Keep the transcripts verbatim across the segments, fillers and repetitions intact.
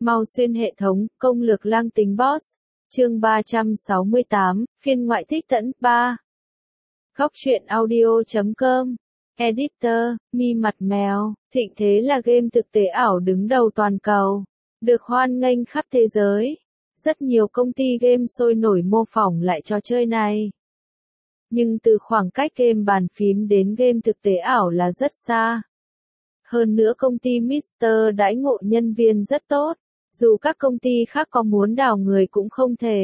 Mau xuyên hệ thống, công lược lang tính boss. Chương ba trăm sáu mươi tám, phiên ngoại Thích Tẫn, ba. Góc truyện audio chấm com. Editor, Mi Mặt Mèo. Thịnh Thế là game thực tế ảo đứng đầu toàn cầu. Được hoan nghênh khắp thế giới. Rất nhiều công ty game sôi nổi mô phỏng lại trò chơi này. Nhưng từ khoảng cách game bàn phím đến game thực tế ảo là rất xa. Hơn nữa công ty Mister đãi ngộ nhân viên rất tốt. Dù các công ty khác có muốn đào người cũng không thể.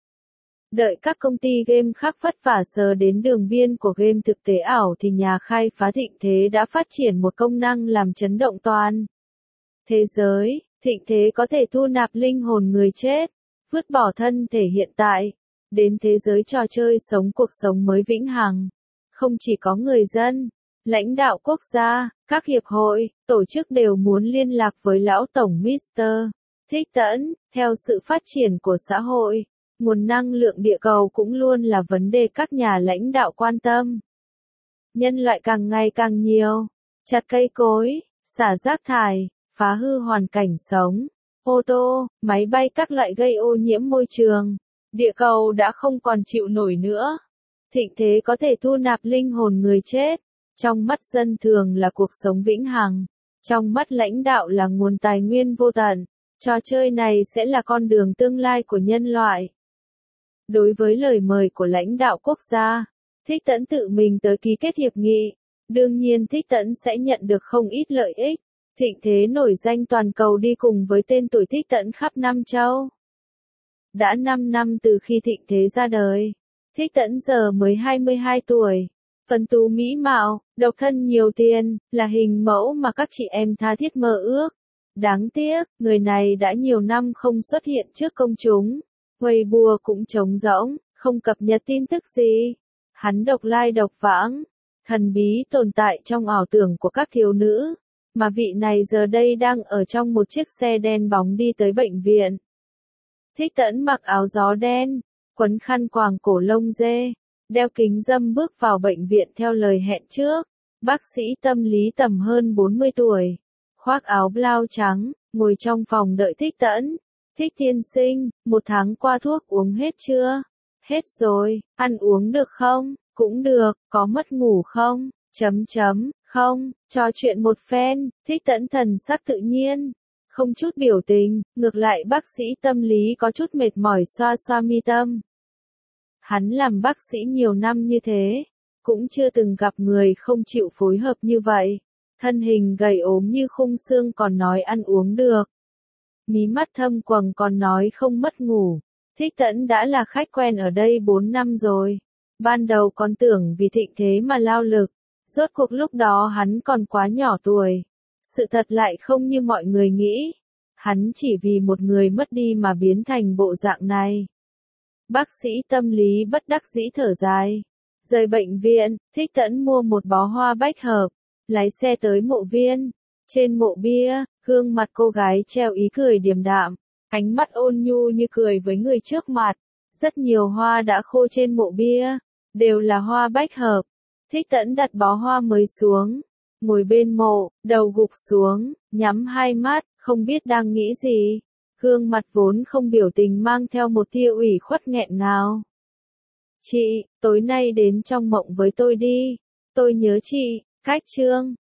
Đợi các công ty game khác vất vả sờ đến đường biên của game thực tế ảo thì nhà khai phá Thịnh Thế đã phát triển một công năng làm chấn động toàn thế giới. Thịnh Thế có thể thu nạp linh hồn người chết, vứt bỏ thân thể hiện tại, đến thế giới trò chơi sống cuộc sống mới vĩnh hằng. Không chỉ có người dân, lãnh đạo quốc gia, các hiệp hội, tổ chức đều muốn liên lạc với lão tổng Mister Thích Tẫn. Theo sự phát triển của xã hội, nguồn năng lượng địa cầu cũng luôn là vấn đề các nhà lãnh đạo quan tâm. Nhân loại càng ngày càng nhiều, chặt cây cối, xả rác thải, phá hư hoàn cảnh sống, ô tô, máy bay các loại gây ô nhiễm môi trường. Địa cầu đã không còn chịu nổi nữa. Thịnh Thế có thể thu nạp linh hồn người chết. Trong mắt dân thường là cuộc sống vĩnh hằng. Trong mắt lãnh đạo là nguồn tài nguyên vô tận. Trò chơi này sẽ là con đường tương lai của nhân loại. Đối với lời mời của lãnh đạo quốc gia, Thích Tẫn tự mình tới ký kết hiệp nghị. Đương nhiên Thích Tẫn sẽ nhận được không ít lợi ích. Thịnh Thế nổi danh toàn cầu đi cùng với tên tuổi Thích Tẫn khắp năm châu. Đã năm năm từ khi Thịnh Thế ra đời, Thích Tẫn giờ mới hai mươi hai tuổi. Phấn tú mỹ mạo, độc thân nhiều tiền, là hình mẫu mà các chị em tha thiết mơ ước. Đáng tiếc, người này đã nhiều năm không xuất hiện trước công chúng. Weibo cũng trống rỗng, không cập nhật tin tức gì. Hắn độc lai độc vãng, thần bí tồn tại trong ảo tưởng của các thiếu nữ. Mà vị này giờ đây đang ở trong một chiếc xe đen bóng đi tới bệnh viện. Thích Tẫn mặc áo gió đen, quấn khăn quàng cổ lông dê, đeo kính râm bước vào bệnh viện theo lời hẹn trước. Bác sĩ tâm lý tầm hơn bốn mươi tuổi, khoác áo blau trắng, ngồi trong phòng đợi Thích Tẫn. Thích tiên sinh, một tháng qua thuốc uống hết chưa? Hết rồi. Ăn uống được không? Cũng được. Có mất ngủ không? Chấm chấm, không. Trò chuyện một phen. Thích Tẫn thần sắc tự nhiên, không chút biểu tình. Ngược lại bác sĩ tâm lý có chút mệt mỏi xoa xoa mi tâm. Hắn làm bác sĩ nhiều năm như thế, cũng chưa từng gặp người không chịu phối hợp như vậy. Thân hình gầy ốm như khung xương còn nói ăn uống được. Mí mắt thâm quầng còn nói không mất ngủ. Thích Tẫn đã là khách quen ở đây bốn năm rồi. Ban đầu còn tưởng vì Thịnh Thế mà lao lực. Rốt cuộc lúc đó hắn còn quá nhỏ tuổi. Sự thật lại không như mọi người nghĩ. Hắn chỉ vì một người mất đi mà biến thành bộ dạng này. Bác sĩ tâm lý bất đắc dĩ thở dài. Rời bệnh viện, Thích Tẫn mua một bó hoa bách hợp. Lái xe tới mộ viên. Trên mộ bia, gương mặt cô gái treo ý cười điềm đạm. Ánh mắt ôn nhu như cười với người trước mặt. Rất nhiều hoa đã khô trên mộ bia. Đều là hoa bách hợp. Thích Tẫn đặt bó hoa mới xuống. Ngồi bên mộ, đầu gục xuống, nhắm hai mắt, không biết đang nghĩ gì. Gương mặt vốn không biểu tình mang theo một tia ủy khuất nghẹn ngào. Chị, tối nay đến trong mộng với tôi đi. Tôi nhớ chị. Cách chương,